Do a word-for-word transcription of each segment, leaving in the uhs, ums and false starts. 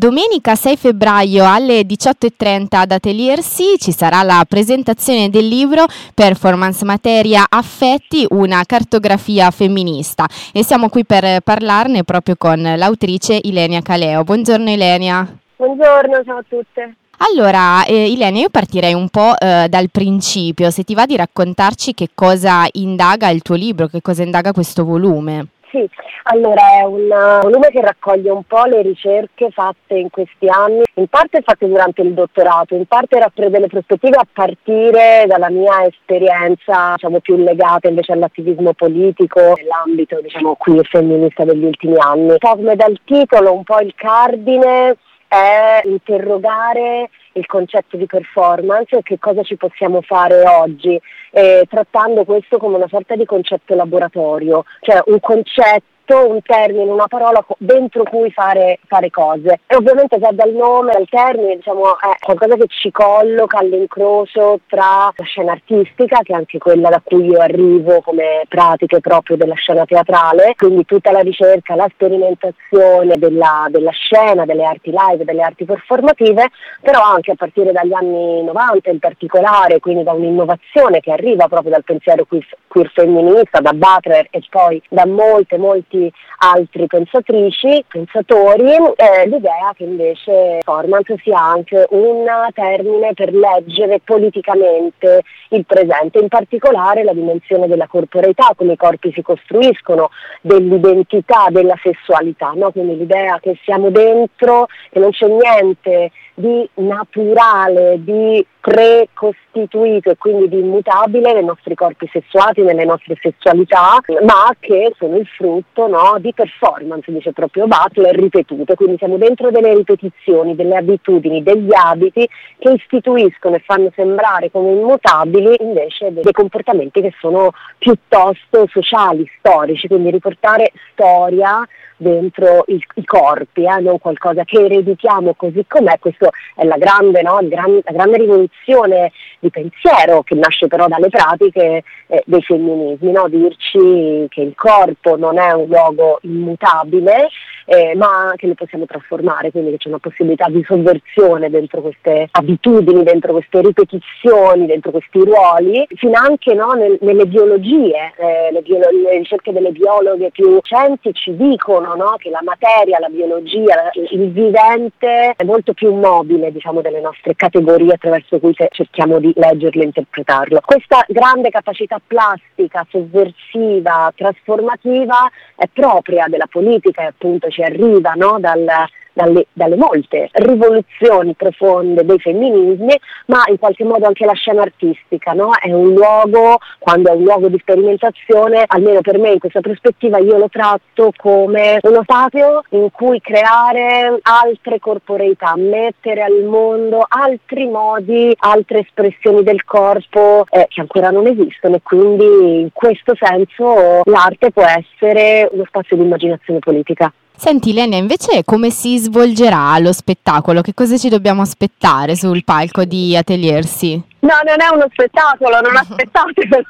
Domenica sei febbraio alle diciotto e trenta ad Ateliersi ci sarà la presentazione del libro Performance, Materia, Affetti, una cartografia femminista e siamo qui per parlarne proprio con l'autrice Ilenia Caleo. Buongiorno Ilenia. Buongiorno, ciao a tutte. Allora, eh, Ilenia, io partirei un po' eh, dal principio, se ti va di raccontarci che cosa indaga il tuo libro, che cosa indaga questo volume. Sì, allora è un volume che raccoglie un po' le ricerche fatte in questi anni, in parte fatte durante il dottorato, in parte raffredda delle prospettive a partire dalla mia esperienza, diciamo, più legata invece all'attivismo politico nell'ambito, diciamo, queer femminista degli ultimi anni. Un po' come dal titolo, un po' il cardine è interrogare il concetto di performance e che cosa ci possiamo fare oggi, eh, trattando questo come una sorta di concetto laboratorio, cioè un concetto, un termine, una parola dentro cui fare, fare cose. E ovviamente già dal nome, dal termine, diciamo, è qualcosa che ci colloca all'incrocio tra la scena artistica, che è anche quella da cui io arrivo come pratiche proprio della scena teatrale, quindi tutta la ricerca, la sperimentazione della, della scena, delle arti live, delle arti performative, però anche a partire dagli anni novanta in particolare, quindi da un'innovazione che arriva proprio dal pensiero queer, queer femminista, da Butler e poi da molte, molte altri pensatrici, pensatori, eh, l'idea che invece performance sia anche un termine per leggere politicamente il presente, in particolare la dimensione della corporeità, come i corpi si costruiscono, dell'identità, della sessualità, no? Quindi l'idea che siamo dentro, che non c'è niente di naturale, di precostituito e quindi di immutabile nei nostri corpi sessuati, nelle nostre sessualità, ma che sono il frutto, no, di performance, dice proprio Butler, ripetute. Quindi siamo dentro delle ripetizioni, delle abitudini, degli abiti che istituiscono e fanno sembrare come immutabili invece dei comportamenti che sono piuttosto sociali, storici, quindi riportare storia dentro il, i corpi, eh, non qualcosa che ereditiamo così com'è. Questo è la grande, no, il gran, la grande rivoluzione di pensiero che nasce però dalle pratiche eh, dei femminismi, no? Dirci che il corpo non è un luogo immutabile, eh, ma che lo possiamo trasformare, quindi che c'è una possibilità di sovversione dentro queste abitudini, dentro queste ripetizioni, dentro questi ruoli, fino anche, no, nel, nelle biologie, eh, le, biolo- le ricerche delle biologhe più recenti ci dicono, no, che la materia, la biologia, il vivente è molto più mobile, diciamo, delle nostre categorie attraverso cui cerchiamo di leggerlo e interpretarlo. Questa grande capacità plastica, sovversiva, trasformativa è propria della politica e appunto ci arriva, no, dal Dalle, dalle molte rivoluzioni profonde dei femminismi, ma in qualche modo anche la scena artistica, no? È un luogo, quando è un luogo di sperimentazione, almeno per me in questa prospettiva io lo tratto come uno spazio in cui creare altre corporeità, mettere al mondo altri modi, altre espressioni del corpo eh, che ancora non esistono, e quindi in questo senso l'arte può essere uno spazio di immaginazione politica. Senti Ilenia, invece come si svolgerà lo spettacolo? Che cosa ci dobbiamo aspettare sul palco di Ateliersi? No, non è uno spettacolo, non aspettatelo.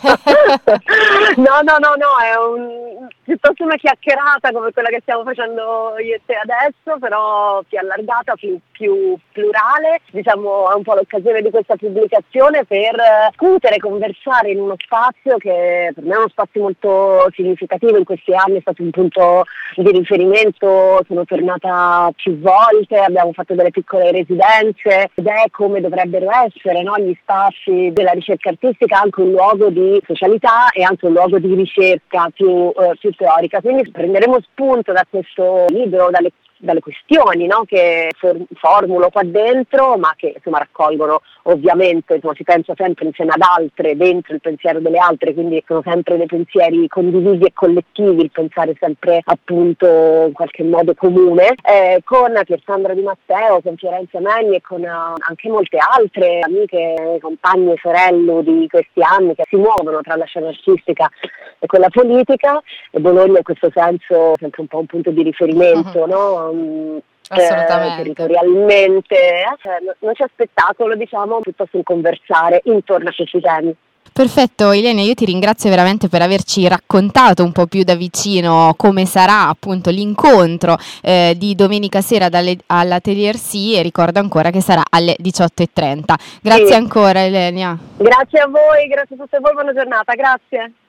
No, no, no, no, è un, piuttosto una chiacchierata come quella che stiamo facendo io e te adesso, però più allargata, più, più plurale. Diciamo, è un po' l'occasione di questa pubblicazione per discutere, conversare in uno spazio che per me è uno spazio molto significativo. In questi anni è stato un punto di riferimento, sono tornata più volte, abbiamo fatto delle piccole residenze ed è come dovrebbero essere, no? Gli spazi della ricerca artistica, anche un luogo di socialità e anche un luogo di ricerca più, eh, più teorica. Quindi prenderemo spunto da questo libro, dalle dalle questioni, no, che for- formulo qua dentro, ma che insomma raccolgono ovviamente, insomma, si pensa sempre insieme ad altre, dentro il pensiero delle altre, quindi sono sempre dei pensieri condivisi e collettivi, il pensare sempre appunto in qualche modo comune, eh, con Piersandra Di Matteo, con Fiorenza Megni e con uh, anche molte altre amiche, compagne, sorelle di questi anni che si muovono tra la scena artistica e quella politica, e Bologna in questo senso è sempre un po' un punto di riferimento, no? Assolutamente. Eh, territorialmente, eh, cioè, non c'è spettacolo, diciamo, piuttosto un conversare intorno a questi temi. Perfetto Ilenia, io ti ringrazio veramente per averci raccontato un po' più da vicino come sarà appunto l'incontro eh, di domenica sera dalle, all'Atelier Sì, e ricordo ancora che sarà alle diciotto e trenta. Grazie Sì. ancora Ilenia. Grazie a voi, grazie a tutte voi, buona giornata, grazie.